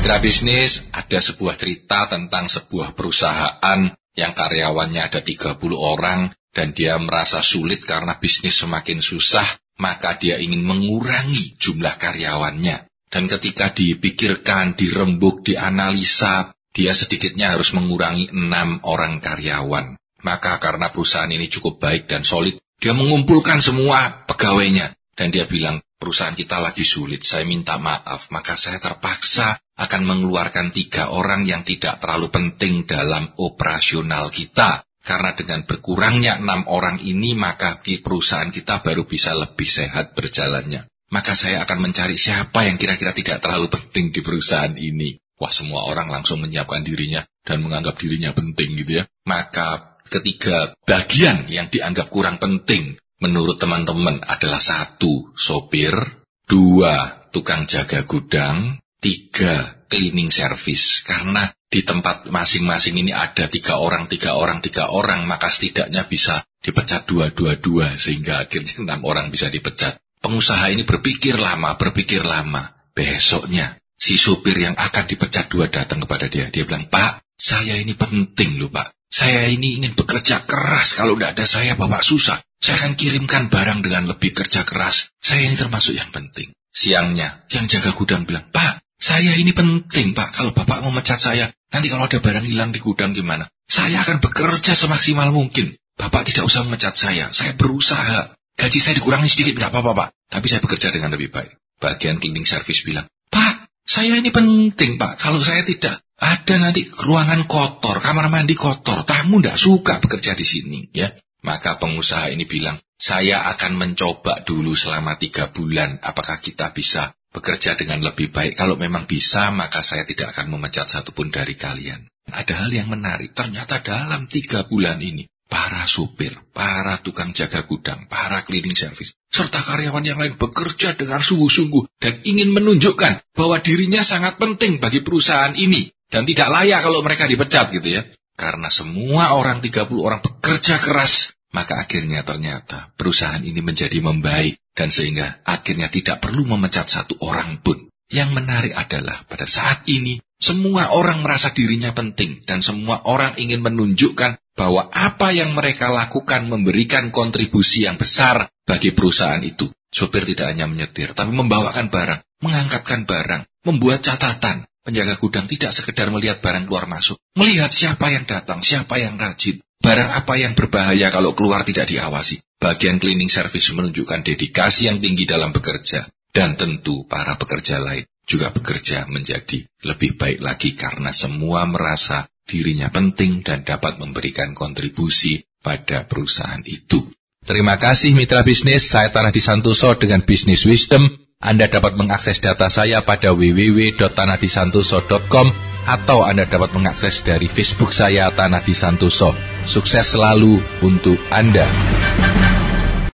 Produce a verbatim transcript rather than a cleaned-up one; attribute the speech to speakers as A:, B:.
A: Mitra bisnis, ada sebuah cerita tentang sebuah perusahaan yang karyawannya ada tiga puluh orang dan dia merasa sulit karena bisnis semakin susah, maka dia ingin mengurangi jumlah karyawannya. Dan ketika dipikirkan, dirembuk, dianalisa, dia sedikitnya harus mengurangi enam orang karyawan. Maka karena perusahaan ini cukup baik dan solid, dia mengumpulkan semua pegawainya. Dan dia bilang, perusahaan kita lagi sulit, saya minta maaf. Maka saya terpaksa akan mengeluarkan tiga orang yang tidak terlalu penting dalam operasional kita. Karena dengan berkurangnya enam orang ini, maka perusahaan kita baru bisa lebih sehat berjalannya. Maka saya akan mencari siapa yang kira-kira tidak terlalu penting di perusahaan ini. Wah, semua orang langsung menyiapkan dirinya dan menganggap dirinya penting gitu ya. Maka ketiga bagian yang dianggap kurang penting menurut teman-teman adalah satu, sopir, dua, tukang jaga gudang, tiga, cleaning service. Karena di tempat masing-masing ini ada tiga orang, tiga orang, tiga orang, maka setidaknya bisa dipecat dua, dua, dua, sehingga akhirnya enam orang bisa dipecat. Pengusaha ini berpikir lama, berpikir lama. Besoknya, si supir yang akan dipecat dua datang kepada dia. Dia bilang, Pak, saya ini penting loh Pak. Saya ini ingin bekerja keras, kalau tidak ada saya Bapak susah. Saya akan kirimkan barang dengan lebih kerja keras. Saya ini termasuk yang penting. Siangnya, yang jaga gudang bilang, Pak, saya ini penting Pak, kalau Bapak mau mecat saya, nanti kalau ada barang hilang di gudang gimana? Saya akan bekerja semaksimal mungkin. Bapak tidak usah mecat saya, saya berusaha. Gaji saya dikurangi sedikit, nggak apa-apa Pak, tapi saya bekerja dengan lebih baik. Bagian cleaning service bilang, Pak, saya ini penting Pak, kalau saya tidak ada nanti ruangan kotor, kamar mandi kotor, tamu tidak suka bekerja di sini, ya. Maka pengusaha ini bilang, saya akan mencoba dulu selama tiga bulan, apakah kita bisa bekerja dengan lebih baik. Kalau memang bisa, maka saya tidak akan memecat satupun dari kalian. Ada hal yang menarik, ternyata dalam tiga bulan ini, para supir, para tukang jaga gudang, para cleaning service, serta karyawan yang lain bekerja dengan sungguh-sungguh dan ingin menunjukkan bahwa dirinya sangat penting bagi perusahaan ini dan tidak layak kalau mereka dipecat gitu ya. Karena semua orang, tiga puluh orang bekerja keras, maka akhirnya ternyata perusahaan ini menjadi membaik dan sehingga akhirnya tidak perlu memecat satu orang pun. Yang menarik adalah pada saat ini semua orang merasa dirinya penting dan semua orang ingin menunjukkan bahwa apa yang mereka lakukan memberikan kontribusi yang besar bagi perusahaan itu. Supir tidak hanya menyetir, tapi membawakan barang, mengangkatkan barang, membuat catatan. Penjaga gudang tidak sekedar melihat barang keluar masuk, melihat siapa yang datang, siapa yang rajin, barang apa yang berbahaya kalau keluar tidak diawasi. Bagian cleaning service menunjukkan dedikasi yang tinggi dalam bekerja. Dan tentu para pekerja lain juga bekerja menjadi lebih baik lagi karena semua merasa dirinya penting dan dapat memberikan kontribusi pada perusahaan itu. Terima kasih mitra bisnis, saya Tanadi Santoso dengan Business Wisdom. Anda dapat mengakses data saya pada w w w dot tanadi santoso dot com atau Anda dapat mengakses dari Facebook saya Tanadi Santoso. Sukses selalu untuk Anda.